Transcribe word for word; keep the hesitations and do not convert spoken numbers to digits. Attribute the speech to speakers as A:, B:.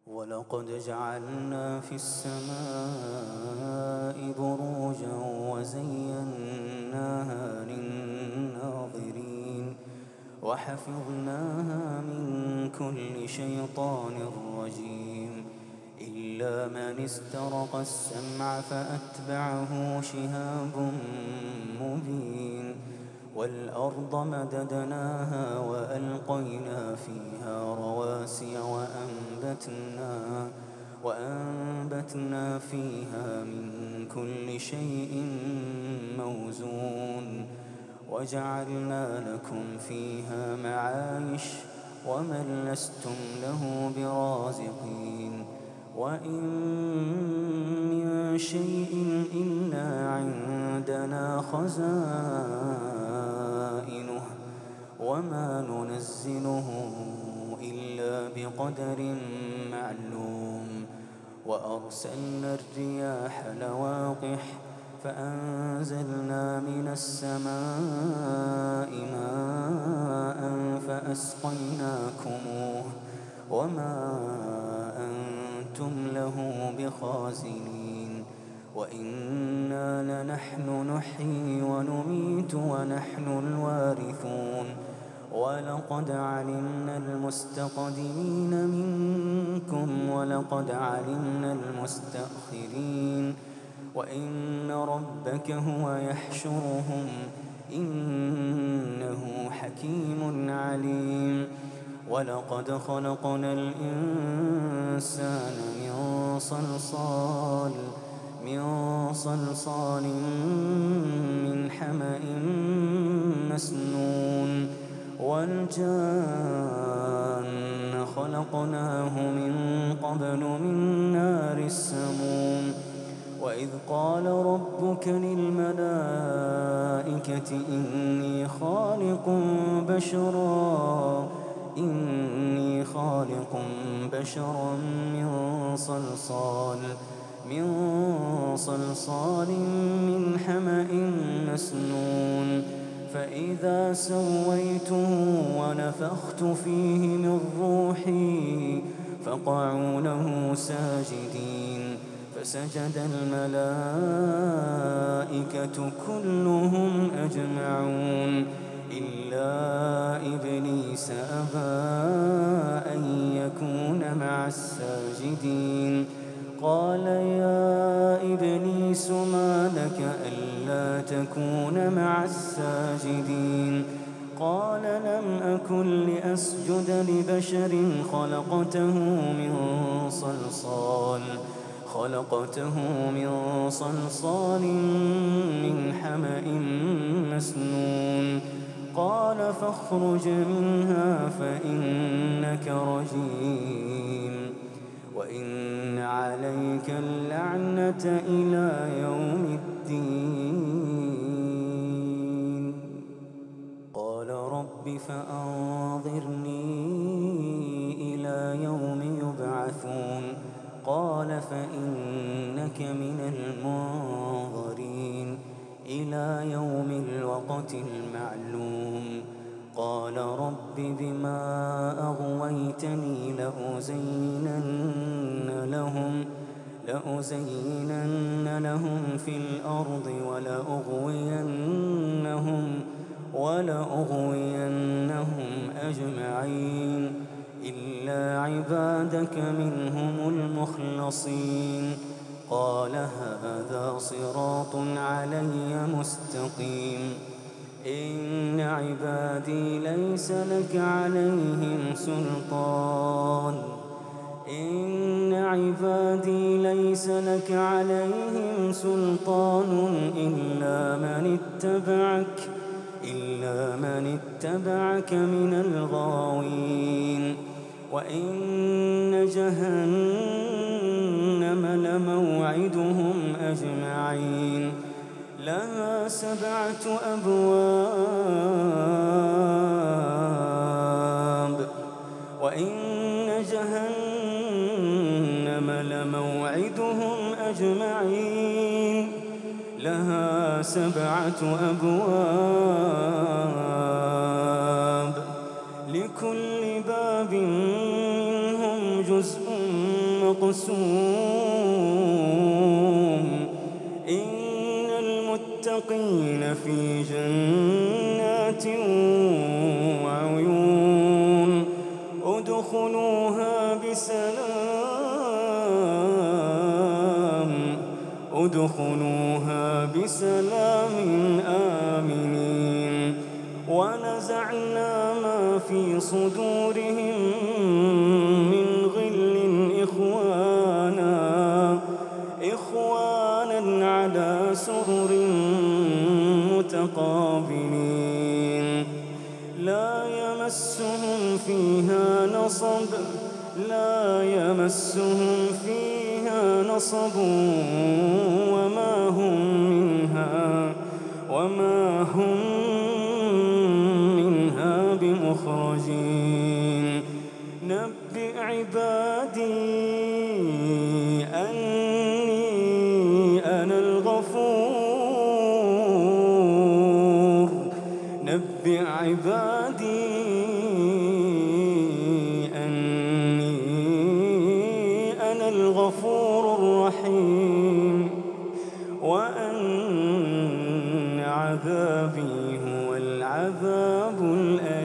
A: ولقد جعلنا في السماء بروجا وزيناها للناظرين وحفظناها من كل شيطان رجيم إلا من استرق السمع فأتبعه شهاب مبين والأرض مددناها وألقينا فيها رواسي وأنبتنا, وأنبتنا فيها من كل شيء موزون وجعلنا لكم فيها معايش ومن لستم له برازقين وإن من شيء إلا عندنا خزائنه وما ننزله إلا بقدر معلوم وأرسلنا الرياح لواقح فأنزلنا من السماء ماء فأسقيناكموه وما أنتم له بخازنين وإنا لنحن نحيي ونميت ونحن الوارثون ولقد علمنا المستقدمين منكم ولقد علمنا المستأخرين وإن ربك هو يحشرهم إنه حكيم عليم ولقد خلقنا الإنسان من صلصال من صلصال من حمأ مسنون والجان خلقناه من قبل من نار السموم وإذ قال ربك للملائكة إني خالق بشرا إني خالق بشرا من صلصال من صلصال من حمأ مسنون فإذا سويته ونفخت فيه من روحي فقعوا له ساجدين فسجد الملائكة كلهم أجمعون إلا إبليس أبى أن يكون مع الساجدين قال يا إبليس ما لك ألا تكون مع الساجدين قال لم أكن لأسجد لبشر خلقته من صلصال خلقته من صلصال من حمأ مسنون قال فاخرج منها فإنك رجيم وإن عليك اللعنة إلى يوم الدين قال رب فأنظرني إلى يوم يبعثون قال فإنك من المنظرين إلى يوم الوقت المعلوم قال رب بما أغويتني لأزينن لهم لأزينن لهم في الأرض ولأغوينهم ولأغوينهم أجمعين إلا عبادك منهم المخلصين قال هذا صراط علي مستقيم إن عبادي ليس لك عليهم سلطان إن عبادي ليس لك عليهم سلطان إلا من اتبعك إلا من اتبعك من الغاوين وإن جهنم لموعدهم أجمعين لها سبعة أبواب وإن جهنم لموعدهم أجمعين لها سبعة أبواب لكل باب منهم جزء مقسوم إن المتقين في جنات وعيون ادخلوها بسلام ادخلوها بسلام آمنين ونزعنا ما في صدورهم من غل إخوانا إخوانا على سرر متقابلين لا يمسهم فيها نصب لا يمسهم فيها نصب وما هم منها وما هم منها بمخرجين نبئ عبادي أني أنا الغفور نبئ عبادي أني أنا الغفور الرحيم وأن عذابي هو العذاب الأليم.